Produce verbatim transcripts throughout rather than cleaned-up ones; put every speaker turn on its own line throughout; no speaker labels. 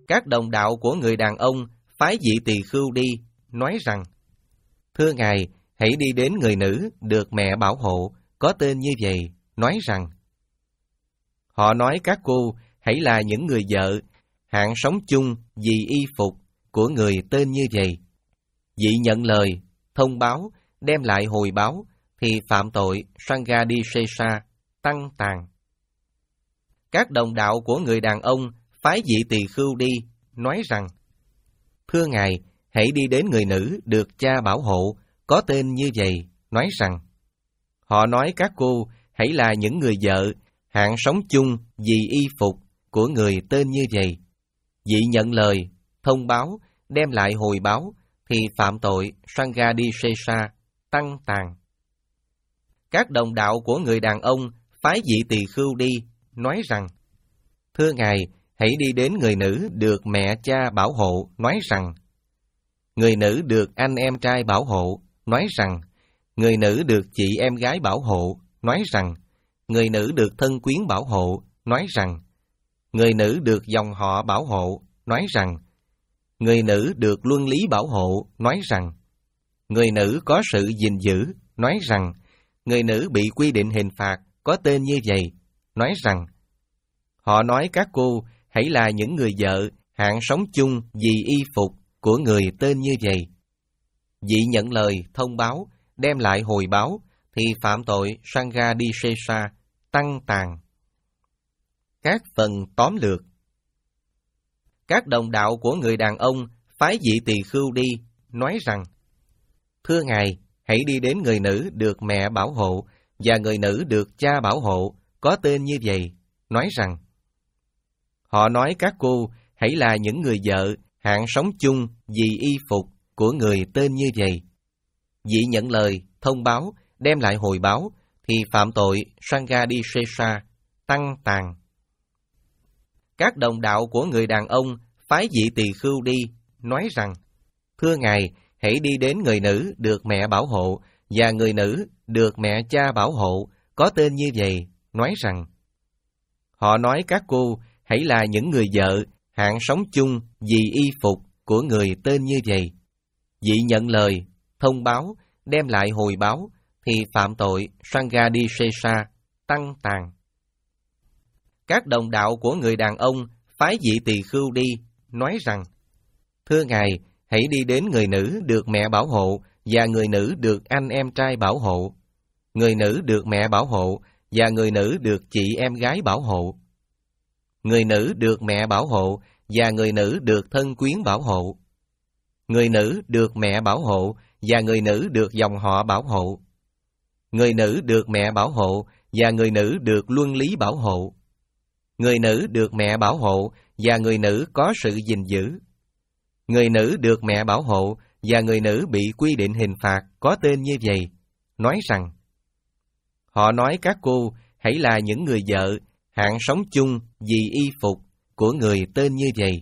Các đồng đạo của người đàn ông phái Dị Tỳ Khưu đi, nói rằng: Thưa Ngài, hãy đi đến người nữ được mẹ bảo hộ, có tên như vậy, nói rằng: Họ nói các cô hãy là những người vợ, hạng sống chung vì y phục của người tên như vậy. Dị nhận lời, thông báo, đem lại hồi báo, thì phạm tội Sanghadisesa, tăng tàn. Các đồng đạo của người đàn ông phái Dị Tỳ Khưu đi, nói rằng: Thưa Ngài, hãy đi đến người nữ được cha bảo hộ, có tên như vậy, nói rằng: Họ nói các cô hãy là những người vợ, hạng sống chung vì y phục của người tên như vậy. Dị nhận lời, thông báo, đem lại hồi báo, thì phạm tội Sanghadisesa, tăng tàn. Các đồng đạo của người đàn ông phái Dị Tỳ Khưu đi, nói rằng: Thưa Ngài, hãy đi đến người nữ được mẹ cha bảo hộ, nói rằng: Người nữ được anh em trai bảo hộ, nói rằng: Người nữ được chị em gái bảo hộ, nói rằng: Người nữ được thân quyến bảo hộ, nói rằng: Người nữ được dòng họ bảo hộ, nói rằng: Người nữ được luân lý bảo hộ, nói rằng: Người nữ có sự gìn giữ, nói rằng: Người nữ bị quy định hình phạt, có tên như vậy, nói rằng: Họ nói các cô hãy là những người vợ, hạng sống chung vì y phục của người tên như vậy. Dị nhận lời, thông báo, đem lại hồi báo, thì phạm tội Sanghadisesa, tăng tàn. Các phần tóm lược. Các đồng đạo của người đàn ông phái Dị Tỳ Khưu đi, nói rằng: Thưa Ngài, hãy đi đến người nữ được mẹ bảo hộ và người nữ được cha bảo hộ, có tên như vậy, nói rằng: Họ nói các cô hãy là những người vợ, hạng sống chung vì y phục của người tên như vậy. Dị nhận lời, thông báo, đem lại hồi báo, thì phạm tội Sanghadisesa, tăng tàn. Các đồng đạo của người đàn ông phái Dị Tỳ Khưu đi, nói rằng: Thưa Ngài, hãy đi đến người nữ được mẹ bảo hộ và người nữ được mẹ cha bảo hộ, có tên như vậy, nói rằng: Họ nói các cô hãy là những người vợ, hạng sống chung vì y phục của người tên như vậy. Dị nhận lời, thông báo, đem lại hồi báo, thì phạm tội Sanghadisesa, tăng tàn. Các đồng đạo của người đàn ông phái Dị Tỳ Khưu đi, nói rằng: Thưa Ngài, hãy đi đến người nữ được mẹ bảo hộ và người nữ được anh em trai bảo hộ, người nữ được mẹ bảo hộ và người nữ được chị em gái bảo hộ, người nữ được mẹ bảo hộ và người nữ được thân quyến bảo hộ, người nữ được mẹ bảo hộ và người nữ được dòng họ bảo hộ, người nữ được mẹ bảo hộ và người nữ được luân lý bảo hộ, người nữ được mẹ bảo hộ và người nữ có sự gìn giữ, người nữ được mẹ bảo hộ và người nữ bị quy định hình phạt, có tên như vậy, nói rằng: Họ nói các cô hãy là những người vợ, hạng sống chung vì y phục của người tên như vậy.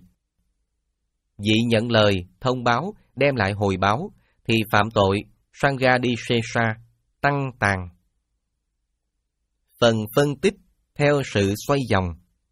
Dị nhận lời, thông báo, đem lại hồi báo, thì phạm tội Sanghadisesa, tăng tàn. Phần phân tích theo sự xoay vòng.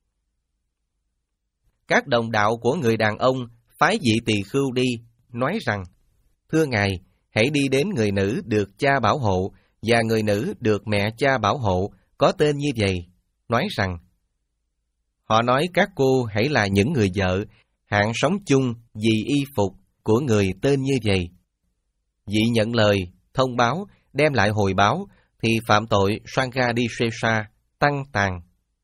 Các đồng đạo của người đàn ông phái Dị Tỳ Khưu đi, nói rằng: Thưa Ngài, hãy đi đến người nữ được cha bảo hộ và người nữ được mẹ cha bảo hộ, có tên như vậy, nói rằng: Họ nói các cô hãy là những người vợ, hạng sống chung vì y phục của người tên như vậy. Dị nhận lời, thông báo, đem lại hồi báo, thì phạm tội Sanghadisesa, tăng tàn.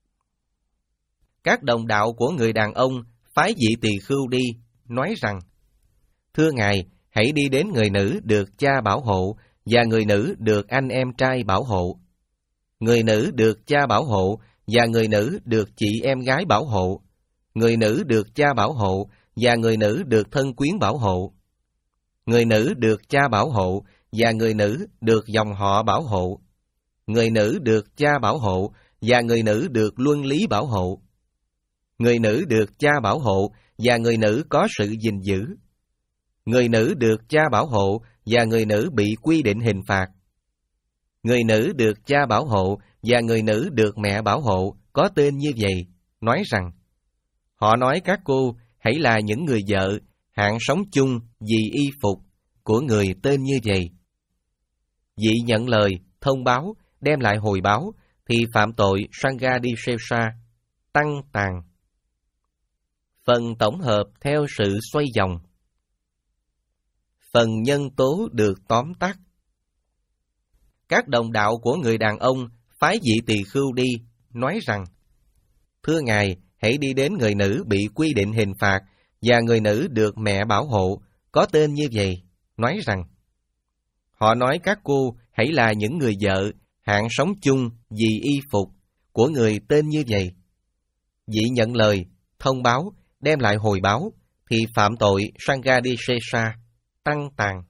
Các đồng đạo của người đàn ông phái Dị Tỳ Khưu đi, nói rằng: Thưa Ngài, hãy đi đến người nữ được cha bảo hộ và người nữ được anh em trai bảo hộ, người nữ được cha bảo hộ và người nữ được chị em gái bảo hộ, người nữ được cha bảo hộ và người nữ được thân quyến bảo hộ, người nữ được cha bảo hộ và người nữ được dòng họ bảo hộ, người nữ được cha bảo hộ và người nữ được luân lý bảo hộ, người nữ được cha bảo hộ và người nữ có sự gìn giữ, người nữ được cha bảo hộ và người nữ bị quy định hình phạt, người nữ được cha bảo hộ và người nữ được mẹ bảo hộ, có tên như vậy, nói rằng: Họ nói các cô hãy là những người vợ, hạng sống chung vì y phục của người tên như vậy. Vị nhận lời, thông báo, đem lại hồi báo, thì phạm tội Sanghadisesa, tăng tàn. Phần tổng hợp theo sự xoay vòng. Phần nhân tố được tóm tắt. Các đồng đạo của người đàn ông phái vị tỳ khưu đi, nói rằng: Thưa Ngài, hãy đi đến người nữ bị quy định hình phạt và người nữ được mẹ bảo hộ, có tên như vậy, nói rằng: Họ nói các cô hãy là những người vợ, hạng sống chung vì y phục của người tên như vậy. Vị nhận lời, thông báo, đem lại hồi báo, thì phạm tội Sanghadisesa, tăng tàn.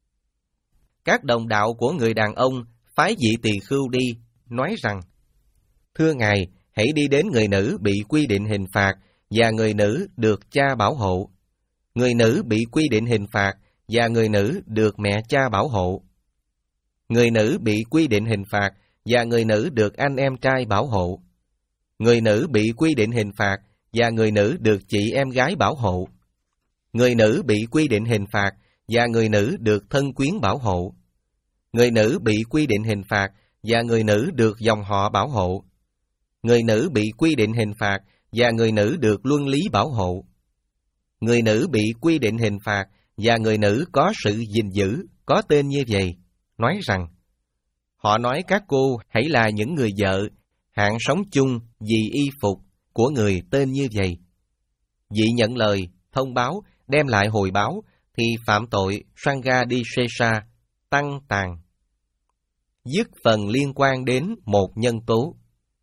Các đồng đạo của người đàn ông phái vị tỳ khưu đi, nói rằng: Thưa Ngài, hãy đi đến người nữ bị quy định hình phạt và người nữ được cha bảo hộ. Người nữ bị quy định hình phạt và người nữ được mẹ cha bảo hộ. Người nữ bị quy định hình phạt và người nữ được anh em trai bảo hộ. Người nữ bị quy định hình phạt và người nữ được chị em gái bảo hộ. Người nữ bị quy định hình phạt và người nữ được thân quyến bảo hộ. Người nữ bị quy định hình phạt và người nữ được dòng họ bảo hộ. Người nữ bị quy định hình phạt và người nữ được luân lý bảo hộ. Người nữ bị quy định hình phạt và người nữ có sự gìn giữ, có tên như vậy, nói rằng: Họ nói các cô hãy là những người vợ, hạng sống chung vì y phục của người tên như vậy. Vị nhận lời, thông báo, đem lại hồi báo, thì phạm tội Sanghadisesa, tăng tàn. Dứt phần liên quan đến một nhân tố.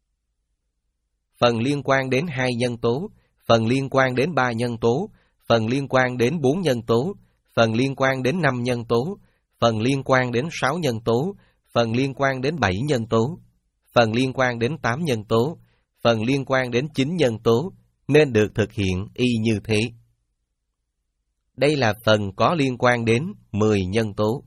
Phần liên quan đến hai nhân tố, phần liên quan đến ba nhân tố, phần liên quan đến bốn nhân tố, phần liên quan đến năm nhân tố, phần liên quan đến sáu nhân tố, phần liên quan đến bảy nhân tố, phần liên quan đến tám nhân tố, phần liên quan đến chín nhân tố, nên được thực hiện y như thế. Đây là phần có liên quan đến mười nhân tố.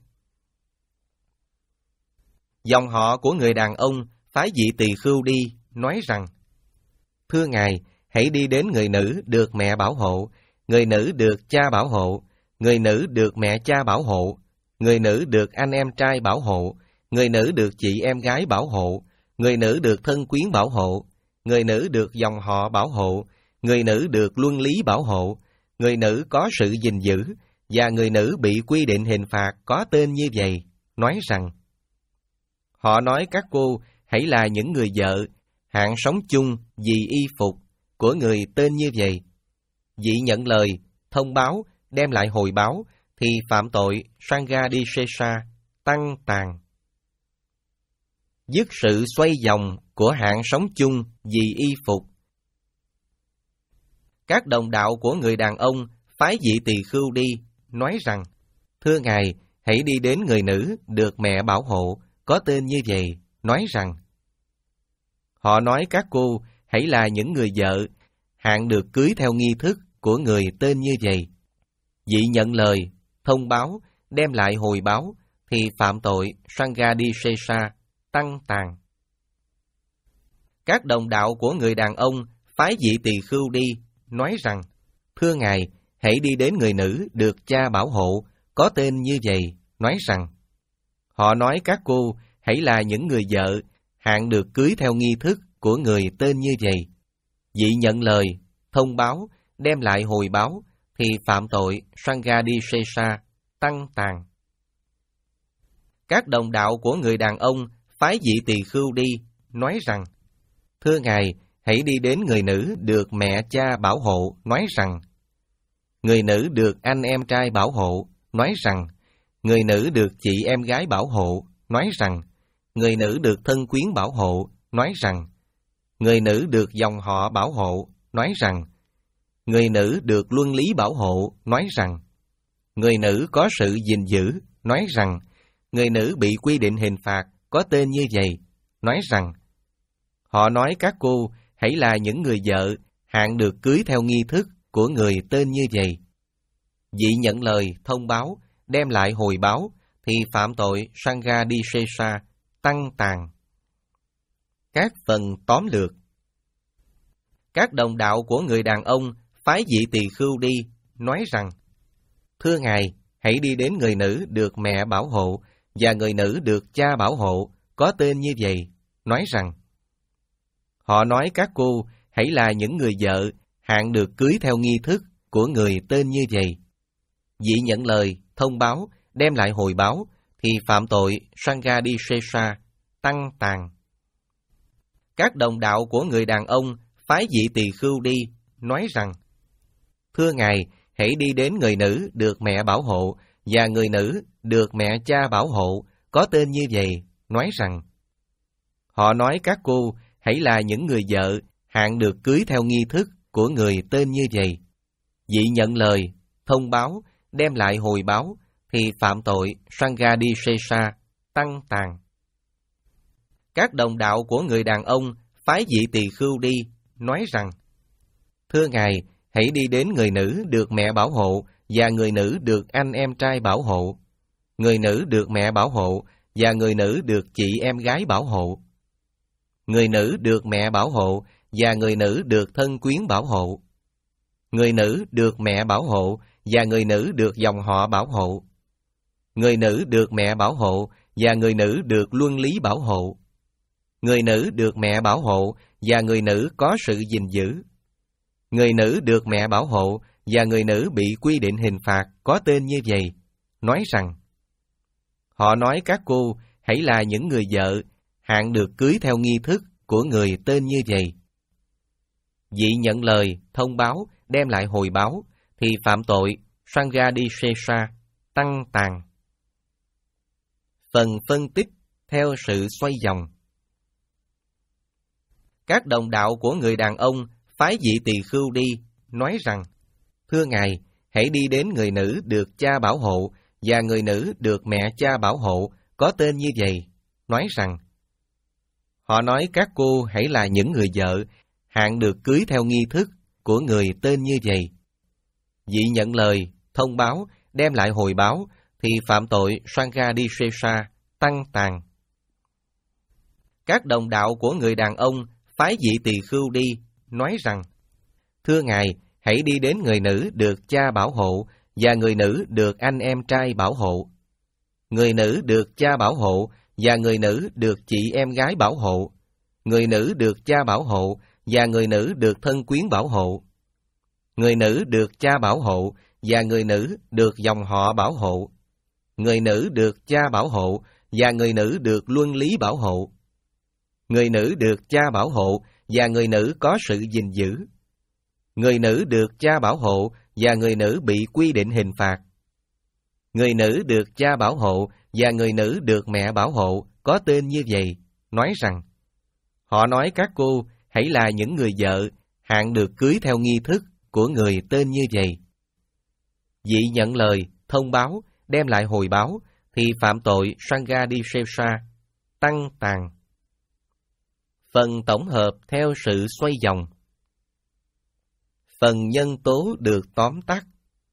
Dòng họ của người đàn ông phái vị tỳ khưu đi, nói rằng: Thưa Ngài, hãy đi đến người nữ được mẹ bảo hộ, người nữ được cha bảo hộ, người nữ được mẹ cha bảo hộ, người nữ được anh em trai bảo hộ, người nữ được chị em gái bảo hộ, người nữ được thân quyến bảo hộ, người nữ được dòng họ bảo hộ, người nữ được luân lý bảo hộ, người nữ có sự gìn giữ, và người nữ bị quy định hình phạt có tên như vậy, nói rằng: Họ nói các cô hãy là những người vợ, hạng sống chung vì y phục của người tên như vậy. Vị nhận lời, thông báo, đem lại hồi báo, thì phạm tội Sanghadisesa, tăng tàn. Dứt sự xoay vòng của hạng sống chung vì y phục. Các đồng đạo của người đàn ông phái vị tỳ khưu đi, nói rằng: Thưa Ngài, hãy đi đến người nữ được mẹ bảo hộ, có tên như vậy, nói rằng: Họ nói các cô hãy là những người vợ, hạng được cưới theo nghi thức của người tên như vậy. Vị nhận lời, thông báo, đem lại hồi báo, thì phạm tội Sanghadisesa, tăng tàn. Các đồng đạo của người đàn ông phái vị tỳ khưu đi, nói rằng: Thưa Ngài, hãy đi đến người nữ được cha bảo hộ, có tên như vậy, nói rằng: Họ nói các cô hãy là những người vợ, hạng được cưới theo nghi thức của người tên như vậy. Vị nhận lời, thông báo, đem lại hồi báo, thì phạm tội Sanghadisesa, tăng tàn. Các đồng đạo của người đàn ông phái vị tỳ khưu đi, nói rằng: Thưa Ngài, hãy đi đến người nữ được mẹ cha bảo hộ, nói rằng: Người nữ được anh em trai bảo hộ, nói rằng: Người nữ được chị em gái bảo hộ, nói rằng: Người nữ được thân quyến bảo hộ, nói rằng: Người nữ được dòng họ bảo hộ, nói rằng: Người nữ được luân lý bảo hộ, nói rằng: Người nữ có sự gìn giữ, nói rằng: Người nữ bị quy định hình phạt có tên như vậy, nói rằng: Họ nói các cô hãy là những người vợ, hạng được cưới theo nghi thức của người tên như vậy. Vị nhận lời, thông báo, đem lại hồi báo, thì phạm tội Sanghadisesa, tăng tàn. Các phần tóm lược. Các đồng đạo của người đàn ông phái vị tỳ khưu đi, nói rằng: Thưa Ngài, hãy đi đến người nữ được mẹ bảo hộ và người nữ được cha bảo hộ, có tên như vậy, nói rằng: Họ nói các cô hãy là những người vợ hạn được cưới theo nghi thức của người tên như vậy. Vị nhận lời, thông báo, đem lại hồi báo, thì phạm tội Sanghadisesa, tăng tàn. Các đồng đạo của người đàn ông phái vị tỳ khưu đi, nói rằng: Thưa Ngài, hãy đi đến người nữ được mẹ bảo hộ và người nữ được mẹ cha bảo hộ, có tên như vậy, nói rằng: Họ nói các cô hãy là những người vợ hạn được cưới theo nghi thức của người tên như vậy. Vị nhận lời, thông báo, đem lại hồi báo, thì phạm tội Sanghadisesa, tăng tàn. Các đồng đạo của người đàn ông phái vị tỳ khưu đi, nói rằng: Thưa Ngài, hãy đi đến người nữ được mẹ bảo hộ và người nữ được anh em trai bảo hộ, người nữ được mẹ bảo hộ và người nữ được chị em gái bảo hộ, người nữ được mẹ bảo hộ và người nữ được thân quyến bảo hộ, người nữ được mẹ bảo hộ và người nữ được dòng họ bảo hộ, người nữ được mẹ bảo hộ và người nữ được luân lý bảo hộ, người nữ được mẹ bảo hộ và người nữ có sự gìn giữ, người nữ được mẹ bảo hộ và người nữ bị quy định hình phạt có tên như vậy, nói rằng: Họ nói các cô hãy là những người vợ hạn được cưới theo nghi thức của người tên như vậy. Vị nhận lời, thông báo, đem lại hồi báo, thì phạm tội Sanghadisesa, tăng tàn. Phần phân tích theo sự xoay vòng. Các đồng đạo của người đàn ông phái vị tỳ khưu đi, nói rằng: Thưa Ngài, hãy đi đến người nữ được cha bảo hộ và người nữ được mẹ cha bảo hộ, có tên như vậy, nói rằng: Họ nói các cô hãy là những người vợ hạn được cưới theo nghi thức của người tên như vậy. Vị nhận lời, thông báo, đem lại hồi báo, thì phạm tội Sanghadisesa, tăng tàn. Các đồng đạo của người đàn ông phái vị tỳ khưu đi, nói rằng: Thưa Ngài, hãy đi đến người nữ được cha bảo hộ và người nữ được anh em trai bảo hộ, người nữ được cha bảo hộ và người nữ được chị em gái bảo hộ, người nữ được cha bảo hộ và người nữ được thân quyến bảo hộ, người nữ được cha bảo hộ và người nữ được dòng họ bảo hộ, người nữ được cha bảo hộ và người nữ được luân lý bảo hộ, người nữ được cha bảo hộ và người nữ có sự gìn giữ, người nữ được cha bảo hộ và người nữ bị quy định hình phạt, người nữ được cha bảo hộ và người nữ được mẹ bảo hộ, có tên như vậy, nói rằng: Họ nói các cô hãy là những người vợ hạn được cưới theo nghi thức của người tên như vậy. Vị nhận lời, thông báo, đem lại hồi báo, thì phạm tội Sanghadisesa, tăng tàn. Phần tổng hợp theo sự xoay vòng. Phần nhân tố được tóm tắt.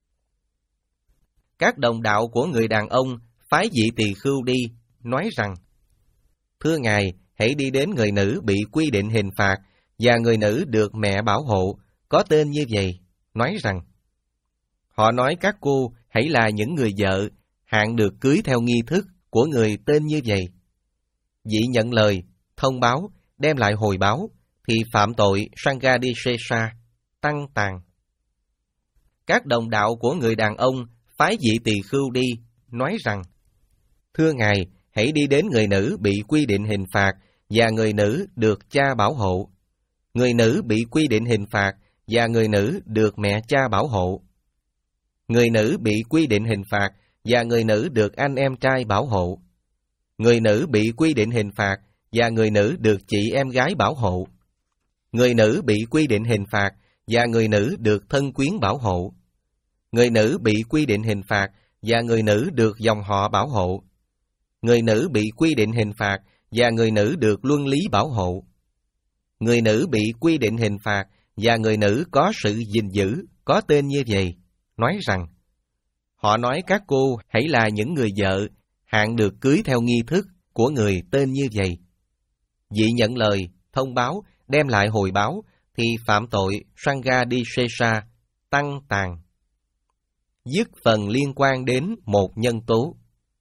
Các đồng đạo của người đàn ông phái vị tỳ khưu đi, nói rằng: Thưa Ngài, hãy đi đến người nữ bị quy định hình phạt và người nữ được mẹ bảo hộ, có tên như vậy, nói rằng: Họ nói các cô hãy là những người vợ hạn được cưới theo nghi thức của người tên như vậy. Vị nhận lời, thông báo, đem lại hồi báo, thì phạm tội Sanghadisesa, tăng tàn. Các đồng đạo của người đàn ông phái vị tỳ khưu đi, nói rằng: Thưa Ngài, hãy đi đến người nữ bị quy định hình phạt và người nữ được cha bảo hộ, người nữ bị quy định hình phạt và người nữ được mẹ cha bảo hộ, người nữ bị quy định hình phạt và người nữ được anh em trai bảo hộ, người nữ bị quy định hình phạt và người nữ được chị em gái bảo hộ, người nữ bị quy định hình phạt và người nữ được thân quyến bảo hộ, người nữ bị quy định hình phạt và người nữ được dòng họ bảo hộ, người nữ bị quy định hình phạt và người nữ được luân lý bảo hộ, người nữ bị quy định hình phạt và người nữ có sự gìn giữ, có tên như vậy, nói rằng: Họ nói các cô hãy là những người vợ hạn được cưới theo nghi thức của người tên như vậy. Vị nhận lời, thông báo, đem lại hồi báo, thì phạm tội Sanghadisesa, tăng tàn. Dứt phần liên quan đến một nhân tố.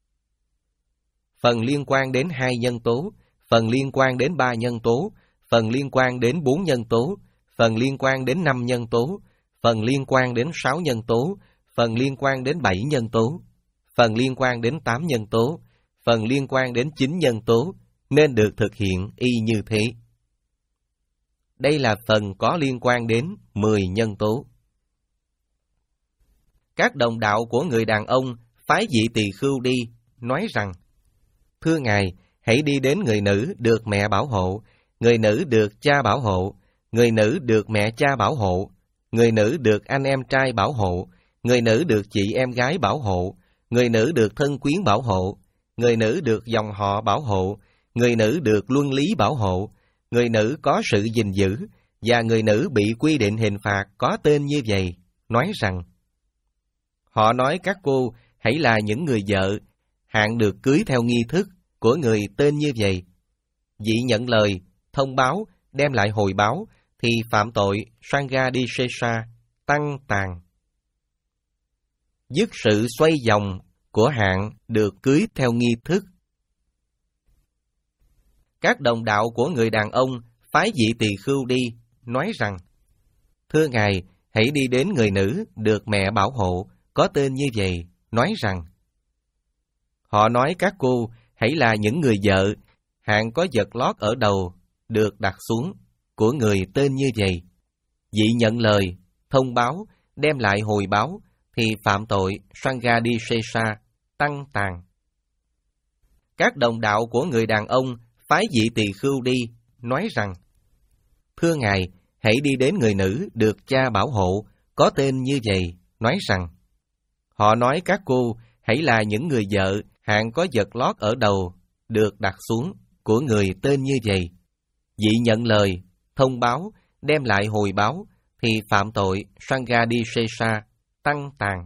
Phần liên quan đến hai nhân tố, phần liên quan đến ba nhân tố, phần liên quan đến bốn nhân tố, phần liên quan đến năm nhân tố, phần liên quan đến sáu nhân tố, phần liên quan đến bảy nhân tố, phần liên quan đến tám nhân tố, phần liên quan đến chín nhân tố, nên được thực hiện y như thế. Đây là phần có liên quan đến mười nhân tố. Các đồng đạo của người đàn ông phái Dị Tỳ Khưu đi, nói rằng: Thưa Ngài, hãy đi đến người nữ được mẹ bảo hộ, người nữ được cha bảo hộ, người nữ được mẹ cha bảo hộ, người nữ được anh em trai bảo hộ, người nữ được chị em gái bảo hộ, người nữ được thân quyến bảo hộ, người nữ được dòng họ bảo hộ, người nữ được luân lý bảo hộ, người nữ có sự gìn giữ, và người nữ bị quy định hình phạt có tên như vậy, nói rằng: Họ nói các cô hãy là những người vợ, hạn được cưới theo nghi thức của người tên như vậy. Dị nhận lời, thông báo, đem lại hồi báo, thì phạm tội Sanghadisesa, tăng tàn. Dứt sự xoay vòng của hạn được cưới theo nghi thức. Các đồng đạo của người đàn ông phái Dị Tỳ Khưu đi, nói rằng: Thưa Ngài, hãy đi đến người nữ được mẹ bảo hộ, có tên như vậy, nói rằng: Họ nói các cô hãy là những người vợ, hạn có vật lót ở đầu, được đặt xuống, của người tên như vậy. Dị nhận lời, thông báo, đem lại hồi báo, thì phạm tội Sanghadisesa, tăng tàn. Các đồng đạo của người đàn ông phái Dị Tỳ Khưu đi, nói rằng: Thưa Ngài, hãy đi đến người nữ được cha bảo hộ, có tên như vậy, nói rằng: Họ nói các cô hãy là những người vợ, hạn có vật lót ở đầu, được đặt xuống, của người tên như vậy. Dị nhận lời, thông báo, đem lại hồi báo, thì phạm tội Sanghadisesa, tăng tàn.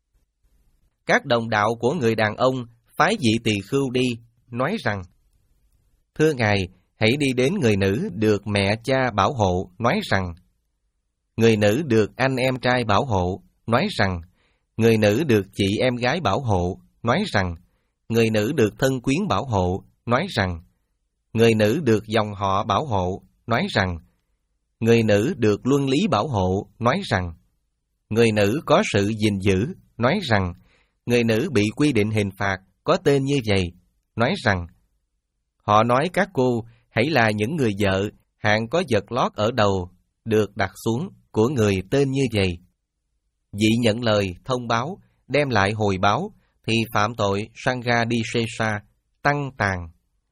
Các đồng đạo của người đàn ông phái Dị Tỳ Khưu đi, nói rằng: Thưa Ngài, hãy đi đến người nữ được mẹ cha bảo hộ, nói rằng: Người nữ được anh em trai bảo hộ, nói rằng: Người nữ được chị em gái bảo hộ, nói rằng: Người nữ được thân quyến bảo hộ, nói rằng: Người nữ được dòng họ bảo hộ, nói rằng: Người nữ được luân lý bảo hộ, nói rằng: Người nữ có sự gìn giữ, nói rằng: Người nữ bị quy định hình phạt có tên như vậy, nói rằng: Họ nói các cô hãy là những người vợ, hạn có vật lót ở đầu, được đặt xuống, của người tên như vậy. Dị nhận lời, thông báo, đem lại hồi báo, thì phạm tội Sanghadisesa, tăng tàn.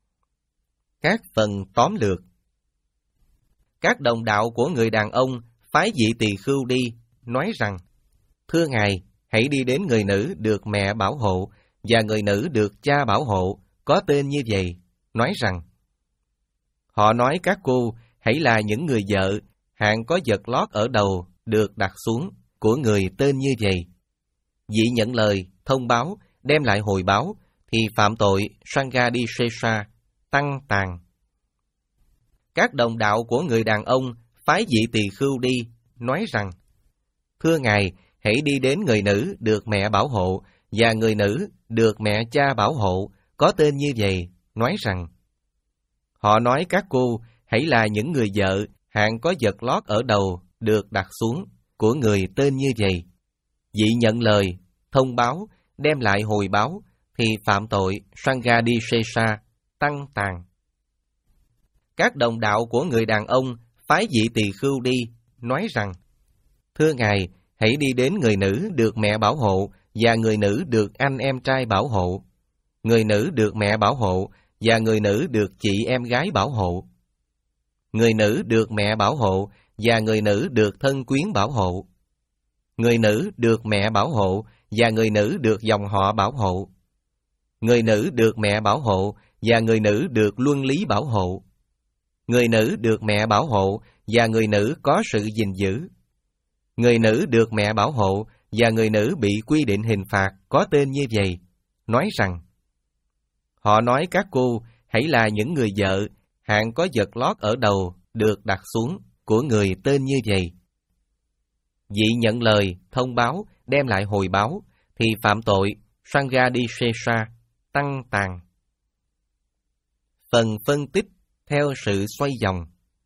Các phần tóm lược. Các đồng đạo của người đàn ông phái Dị Tỳ Khưu đi, nói rằng: Thưa Ngài, hãy đi đến người nữ được mẹ bảo hộ, và người nữ được cha bảo hộ, có tên như vậy, nói rằng: Họ nói các cô hãy là những người vợ, hạn có vật lót ở đầu, được đặt xuống, của người tên như vậy. Dị nhận lời, thông báo, đem lại hồi báo, thì phạm tội Sanghadisesa, tăng tàn. Các đồng đạo của người đàn ông phái Dị Tỳ Khưu đi, nói rằng: Thưa Ngài, hãy đi đến người nữ được mẹ bảo hộ, và người nữ được mẹ cha bảo hộ, có tên như vậy, nói rằng: Họ nói các cô hãy là những người vợ, hạn có vật lót ở đầu, được đặt xuống, của người tên như vậy. Dị nhận lời, thông báo, đem lại hồi báo, thì phạm tội Sanghadisesa, tăng tàn. Các đồng đạo của người đàn ông phái Dị Tỳ Khưu đi, nói rằng: Thưa Ngài, hãy đi đến người nữ được mẹ bảo hộ, và người nữ được anh em trai bảo hộ, người nữ được mẹ bảo hộ, và người nữ được chị em gái bảo hộ, người nữ được mẹ bảo hộ, và người nữ được thân quyến bảo hộ, người nữ được mẹ bảo hộ, và người nữ được dòng họ bảo hộ, người nữ được mẹ bảo hộ, và người nữ được luân lý bảo hộ, người nữ được mẹ bảo hộ, và người nữ có sự gìn giữ, người nữ được mẹ bảo hộ, và người nữ bị quy định hình phạt có tên như vậy, nói rằng: Họ nói các cô hãy là những người vợ, hạn có vật lót ở đầu, được đặt xuống, của người tên như vậy. Dị nhận lời, thông báo, đem lại hồi báo, thì phạm tội Sanghadishesha, tăng tàn. Phần phân tích theo sự xoay vòng.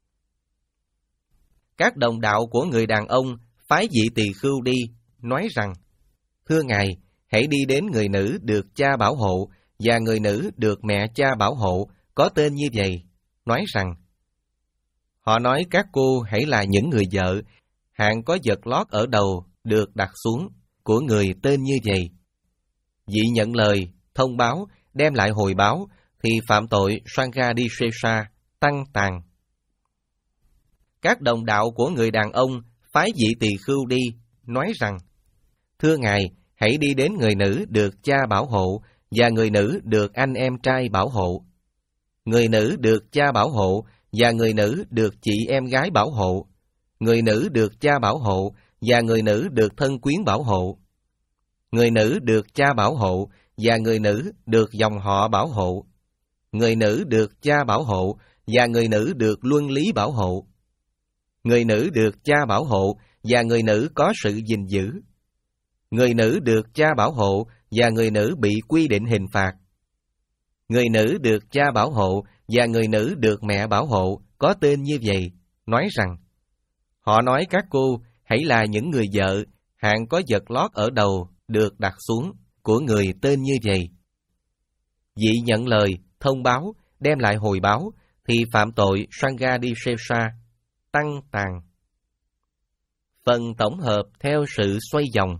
Các đồng đạo của người đàn ông phái Dị Tỳ Khưu đi, nói rằng: Thưa Ngài, hãy đi đến người nữ được cha bảo hộ và người nữ được mẹ cha bảo hộ, có tên như vậy, nói rằng: Họ nói các cô hãy là những người vợ, hạng có vật lót ở đầu được đặt xuống, của người tên như vậy. Dị nhận lời, thông báo, đem lại hồi báo, thì phạm tội Sanghadishesha, tăng tàn. Các đồng đạo của người đàn ông phái Dị Tỳ Khưu đi, nói rằng: Thưa Ngài, hãy đi đến người nữ được cha bảo hộ và người nữ được anh em trai bảo hộ. Người nữ được cha bảo hộ và người nữ được chị em gái bảo hộ. Người nữ được cha bảo hộ và người nữ được thân quyến bảo hộ. Người nữ được cha bảo hộ và người nữ được dòng họ bảo hộ. Người nữ được cha bảo hộ và người nữ được luân lý bảo hộ. Người nữ được cha bảo hộ và người nữ có sự gìn giữ. Người nữ được cha bảo hộ và người nữ bị quy định hình phạt. Người nữ được cha bảo hộ và người nữ được mẹ bảo hộ, có tên như vậy, nói rằng: Họ nói các cô hãy là những người vợ, hạng có vật lót ở đầu được đặt xuống, của người tên như vậy. Dị nhận lời, thông báo, đem lại hồi báo, thì phạm tội Sanghadishesha, tăng tàn. Phần tổng hợp theo sự xoay vòng.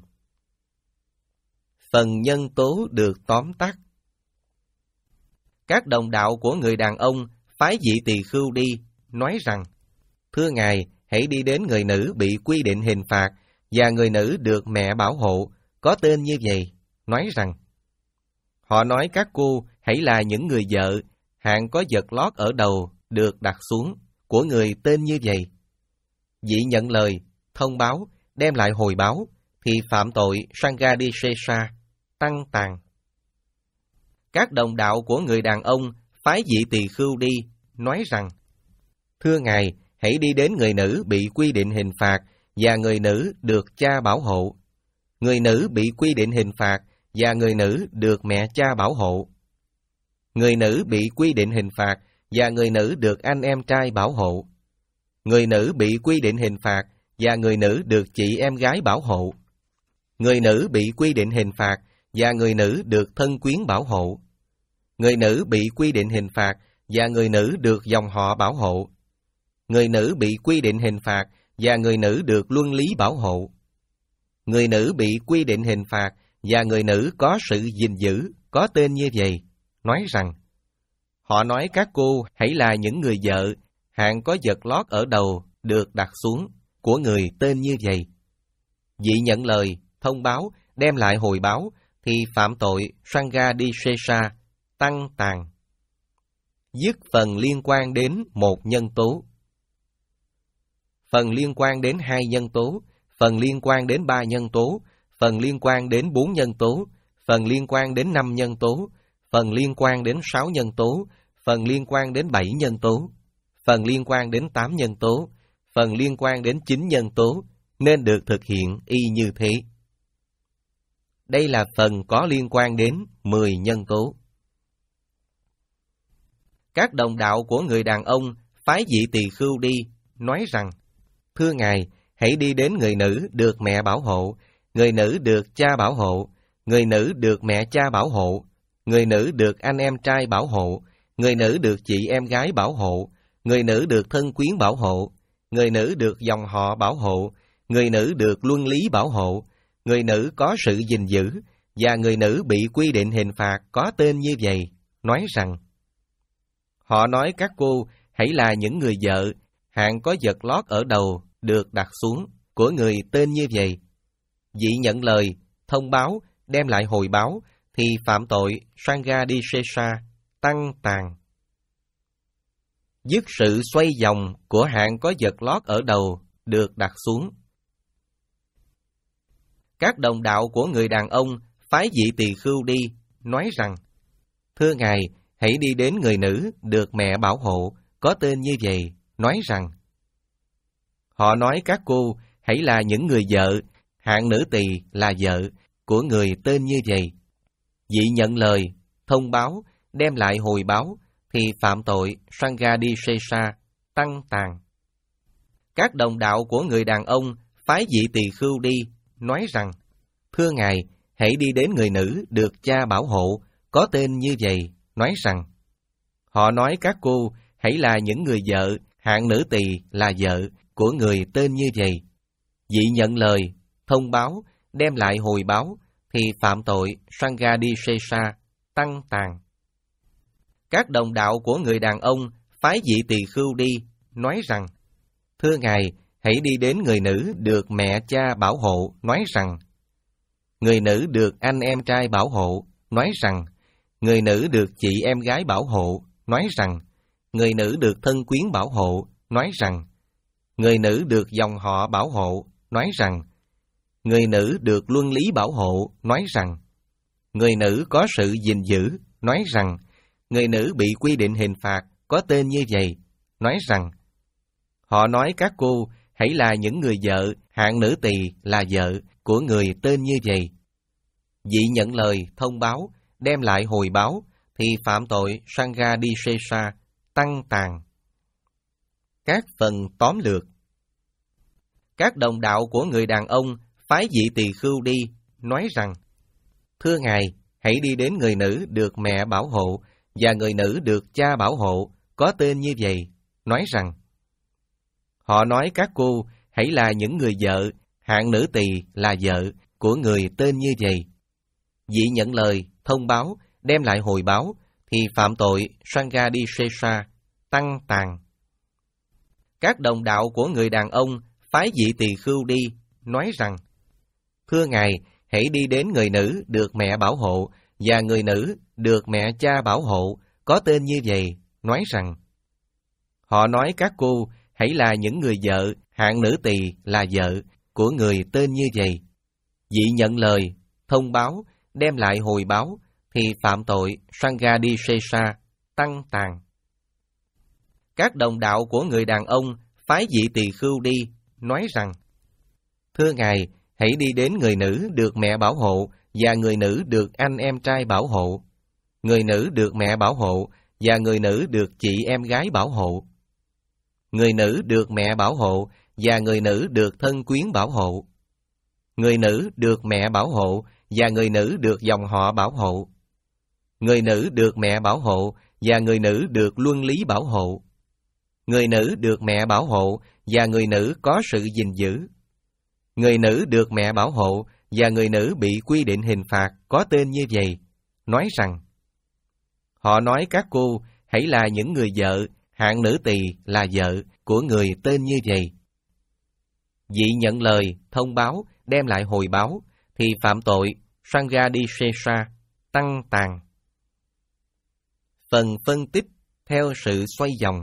Phần nhân tố được tóm tắt. Các đồng đạo của người đàn ông phái Dị Tỳ Khưu đi, nói rằng: Thưa Ngài, hãy đi đến người nữ bị quy định hình phạt và người nữ được mẹ bảo hộ, có tên như vậy, nói rằng: Họ nói các cô hãy là những người vợ, hạng có vật lót ở đầu được đặt xuống, của người tên như vậy. Dị nhận lời, thông báo, đem lại hồi báo, thì phạm tội Sanghadishesha, tăng tàn. Các đồng đạo của người đàn ông phái Dị Tỳ Khưu đi, nói rằng: Thưa Ngài, hãy đi đến người nữ bị quy định hình phạt và người nữ được cha bảo hộ. Người nữ bị quy định hình phạt và người nữ được mẹ cha bảo hộ. Người nữ bị quy định hình phạt và người nữ được anh em trai bảo hộ. Người nữ bị quy định hình phạt và người nữ được chị em gái bảo hộ. Người nữ bị quy định hình phạt và người nữ được thân quyến bảo hộ. Người nữ bị quy định hình phạt và người nữ được dòng họ bảo hộ. Người nữ bị quy định hình phạt và người nữ được luân lý bảo hộ. Người nữ bị quy định hình phạt và người nữ có sự gìn giữ, có tên như vậy, nói rằng: Họ nói các cô hãy là những người vợ, hạng có vật lót ở đầu được đặt xuống, của người tên như vậy. Dị nhận lời, thông báo, đem lại hồi báo, thì phạm tội Sanghadishesha, tăng tàn. Dứt phần liên quan đến một nhân tố. Phần liên quan đến hai nhân tố, phần liên quan đến ba nhân tố, phần liên quan đến bốn nhân tố, phần liên quan đến năm nhân tố, phần liên quan đến sáu nhân tố, phần liên quan đến bảy nhân tố, phần liên quan đến tám nhân tố, phần liên quan đến chín nhân tố, nên được thực hiện y như thế. Đây là phần có liên quan đến mười nhân tố. Các đồng đạo của người đàn ông phái Dị Tỳ Khưu đi, nói rằng: Thưa Ngài, hãy đi đến người nữ được mẹ bảo hộ, người nữ được cha bảo hộ, người nữ được mẹ cha bảo hộ, người nữ được anh em trai bảo hộ, người nữ được chị em gái bảo hộ, người nữ được thân quyến bảo hộ, người nữ được dòng họ bảo hộ, người nữ được luân lý bảo hộ, người nữ có sự gìn giữ, và người nữ bị quy định hình phạt có tên như vậy, nói rằng: Họ nói các cô hãy là những người vợ, hạng có vật lót ở đầu được đặt xuống, của người tên như vậy. Dị nhận lời, thông báo, đem lại hồi báo, thì phạm tội Sanghadishesha, tăng tàn. Dứt sự xoay vòng của hạng có vật lót ở đầu được đặt xuống. Các đồng đạo của người đàn ông phái Dị Tỳ Khưu đi, nói rằng: Thưa Ngài, hãy đi đến người nữ được mẹ bảo hộ, có tên như vậy, nói rằng: Họ nói các cô hãy là những người vợ, hạng nữ tỳ là vợ của người tên như vậy. Vị nhận lời, thông báo, đem lại hồi báo, thì phạm tội Sanghadisesa, tăng tàn. Các đồng đạo của người đàn ông phái vị tỳ khưu đi, nói rằng, thưa ngài, hãy đi đến người nữ được cha bảo hộ, có tên như vậy, nói rằng, họ nói các cô, hãy là những người vợ, hạng nữ tỳ là vợ của người tên như vậy. Vị nhận lời, thông báo, đem lại hồi báo, thì phạm tội Sanghadisesa, tăng tàn. Các đồng đạo của người đàn ông phái vị tỳ khưu đi, nói rằng, thưa ngài, hãy đi đến người nữ được mẹ cha bảo hộ, nói rằng, người nữ được anh em trai bảo hộ, nói rằng, người nữ được chị em gái bảo hộ, nói rằng, người nữ được thân quyến bảo hộ, nói rằng, người nữ được dòng họ bảo hộ, nói rằng, người nữ được luân lý bảo hộ, nói rằng, người nữ có sự gìn giữ, nói rằng, người nữ bị quy định hình phạt, có tên như vậy, nói rằng, họ nói các cô, hãy là những người vợ, hạng nữ tỳ là vợ của người tên như vậy. Vị nhận lời, thông báo, đem lại hồi báo, thì phạm tội Sanghadisesa, tăng tàn. Các phần tóm lược. Các đồng đạo của người đàn ông phái vị tỳ khưu đi, nói rằng, thưa ngài, hãy đi đến người nữ được mẹ bảo hộ, và người nữ được cha bảo hộ, có tên như vậy, nói rằng, họ nói các cô, hãy là những người vợ, hạng nữ tỳ là vợ của người tên như vậy. Vị nhận lời, thông báo, đem lại hồi báo, thì phạm tội Sanghadisesa, tăng tàn. Các đồng đạo của người đàn ông phái vị tỳ khưu đi, nói rằng, thưa ngài, hãy đi đến người nữ được mẹ bảo hộ, và người nữ được mẹ cha bảo hộ, có tên như vậy, nói rằng, họ nói các cô, hãy là những người vợ, hạng nữ tỳ là vợ của người tên như vậy. Vị nhận lời, thông báo, đem lại hồi báo, thì phạm tội Sanghadisesa, tăng tàn. Các đồng đạo của người đàn ông phái vị tỳ khưu đi, nói rằng, thưa ngài, hãy đi đến người nữ được mẹ bảo hộ, và người nữ được anh em trai bảo hộ, người nữ được mẹ bảo hộ, và người nữ được chị em gái bảo hộ, người nữ được mẹ bảo hộ, và người nữ được thân quyến bảo hộ, người nữ được mẹ bảo hộ, và người nữ được dòng họ bảo hộ, người nữ được mẹ bảo hộ, và người nữ được luân lý bảo hộ, người nữ được mẹ bảo hộ, và người nữ có sự gìn giữ, người nữ được mẹ bảo hộ, và người nữ bị quy định hình phạt, có tên như vậy, nói rằng, họ nói các cô, hãy là những người vợ, hạng nữ tỳ là vợ của người tên như vậy. Vị nhận lời, thông báo, đem lại hồi báo, thì phạm tội Sanghadisesa, tăng tàn. Phần phân tích theo sự xoay vòng.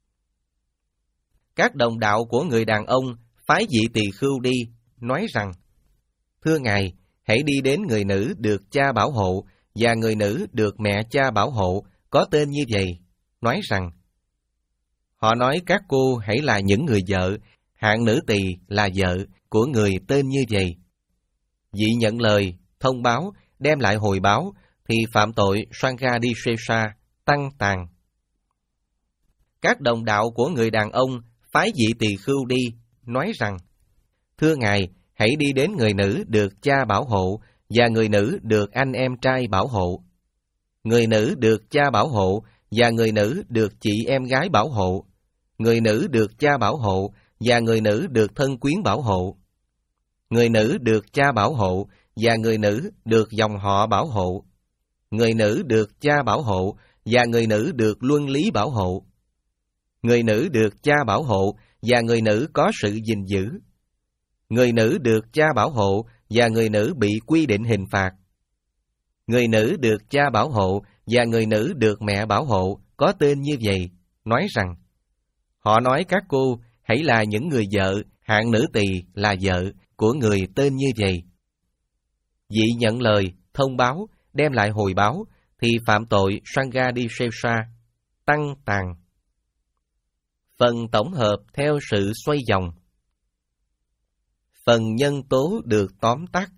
Các đồng đạo của người đàn ông phái vị tỳ khưu đi, nói rằng, thưa ngài, hãy đi đến người nữ được cha bảo hộ, và người nữ được mẹ cha bảo hộ, có tên như vậy, nói rằng, họ nói các cô, hãy là những người vợ, hạng nữ tỳ là vợ của người tên như vậy. Vị nhận lời, thông báo, đem lại hồi báo, thì phạm tội Sanghadisesa, tăng tàn. Các đồng đạo của người đàn ông phái vị tỳ khưu đi, nói rằng, thưa ngài, hãy đi đến người nữ được cha bảo hộ, và người nữ được anh em trai bảo hộ, người nữ được cha bảo hộ, và người nữ được chị em gái bảo hộ, người nữ được cha bảo hộ, và người nữ được thân quyến bảo hộ, người nữ được cha bảo hộ, và người nữ được dòng họ bảo hộ, người nữ được cha bảo hộ, và người nữ được luân lý bảo hộ, người nữ được cha bảo hộ, và người nữ có sự gìn giữ, người nữ được cha bảo hộ, và người nữ bị quy định hình phạt, người nữ được cha bảo hộ, và người nữ được mẹ bảo hộ, có tên như vậy, nói rằng, họ nói các cô, hãy là những người vợ, hạng nữ tỳ là vợ của người tên như vậy. Vị nhận lời, thông báo, đem lại hồi báo, thì phạm tội Sanghadisesa, tăng tàn. Phần tổng hợp theo sự xoay vòng. phần nhân tố được tóm tắt.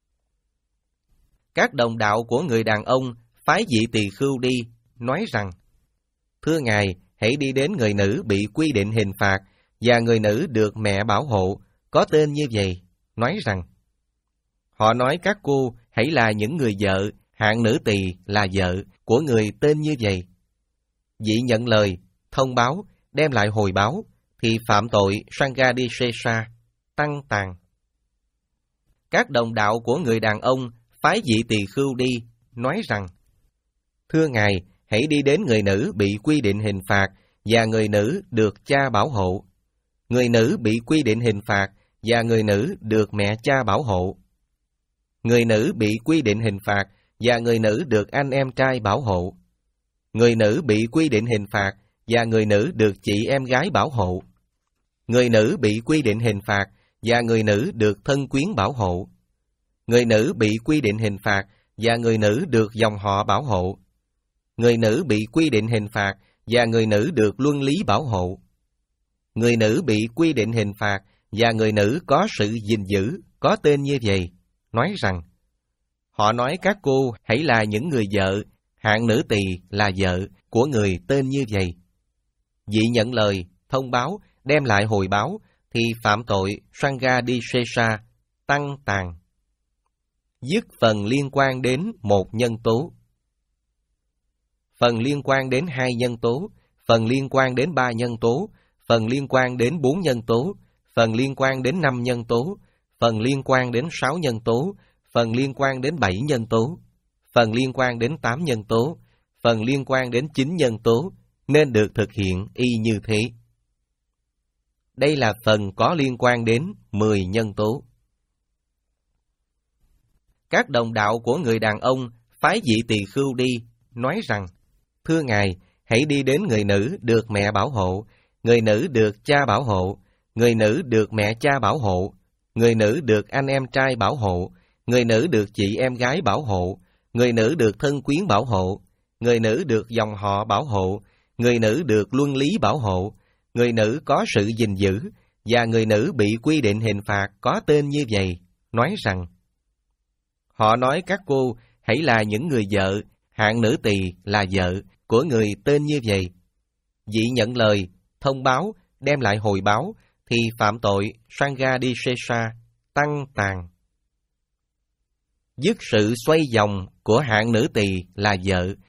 Các đồng đạo của người đàn ông phái vị tỳ khưu đi, nói rằng: Thưa Ngài, hãy đi đến người nữ bị quy định hình phạt và người nữ được mẹ bảo hộ, có tên như vậy, nói rằng: Họ nói các cô hãy là những người vợ, hạng nữ tỳ là vợ của người tên như vậy. Vị nhận lời, thông báo, đem lại hồi báo, thì phạm tội Sanghadisesa, tăng tàn. Các đồng đạo của người đàn ông phái vị tỳ khưu đi, nói rằng: Thưa Ngài, hãy đi đến người nữ bị quy định hình phạt và người nữ được cha bảo hộ. Người nữ bị quy định hình phạt và người nữ được mẹ cha bảo hộ. Người nữ bị quy định hình phạt và người nữ được anh em trai bảo hộ. Người nữ bị quy định hình phạt và người nữ được chị em gái bảo hộ. Người nữ bị quy định hình phạt và người nữ được thân quyến bảo hộ. Người nữ bị quy định hình phạt và người nữ được dòng họ bảo hộ. Người nữ bị quy định hình phạt và người nữ được luân lý bảo hộ. Người nữ bị quy định hình phạt và người nữ có sự gìn giữ, có tên như vậy, nói rằng: Họ nói các cô hãy là những người vợ, hạng nữ tỳ là vợ của người tên như vậy. Vị nhận lời, thông báo, đem lại hồi báo, thì phạm tội Sanghadisesa, tăng tàn. Dứt phần liên quan đến một nhân tố. Phần liên quan đến hai nhân tố, phần liên quan đến ba nhân tố, phần liên quan đến bốn nhân tố, phần liên quan đến năm nhân tố, phần liên quan đến sáu nhân tố, phần liên quan đến bảy nhân tố, phần liên quan đến tám nhân tố, phần liên quan đến chín nhân tố, nên được thực hiện y như thế. Đây là phần có liên quan đến mười nhân tố. Các đồng đạo của người đàn ông phái vị tỳ khưu đi, nói rằng: Thưa Ngài, hãy đi đến người nữ được mẹ bảo hộ, người nữ được cha bảo hộ, người nữ được mẹ cha bảo hộ, người nữ được anh em trai bảo hộ, người nữ được chị em gái bảo hộ, người nữ được thân quyến bảo hộ, người nữ được dòng họ bảo hộ, người nữ được luân lý bảo hộ, người nữ có sự gìn giữ, và người nữ bị quy định hình phạt có tên như vậy, nói rằng: Họ nói các cô hãy là những người vợ, hạng nữ tỳ là vợ của người tên như vậy. Vị nhận lời, thông báo, đem lại hồi báo, thì phạm tội Sanghadisesa, tăng tàn. Dứt sự xoay vòng của hạng nữ tỳ là vợ